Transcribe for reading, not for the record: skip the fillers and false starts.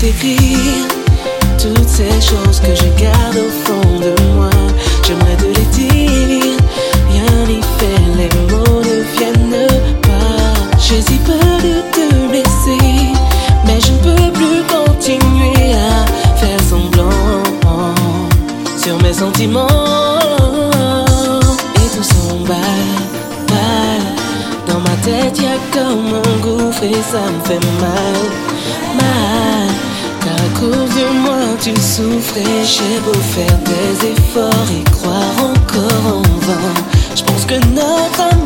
t'écrire toutes ces choses que je garde au fond de moi. J'aimerais te les dire, rien n'y fait, les mots ne viennent pas. J'ai si peur de te blesser, mais je ne peux plus continuer à faire semblant sur mes sentiments. Et tout s'emballe, dans ma tête y'a comme un gouffre et ça me fait mal, mal. Car à cause de moi tu souffrais. J'ai beau faire des efforts et croire encore en vain, je pense que notre amour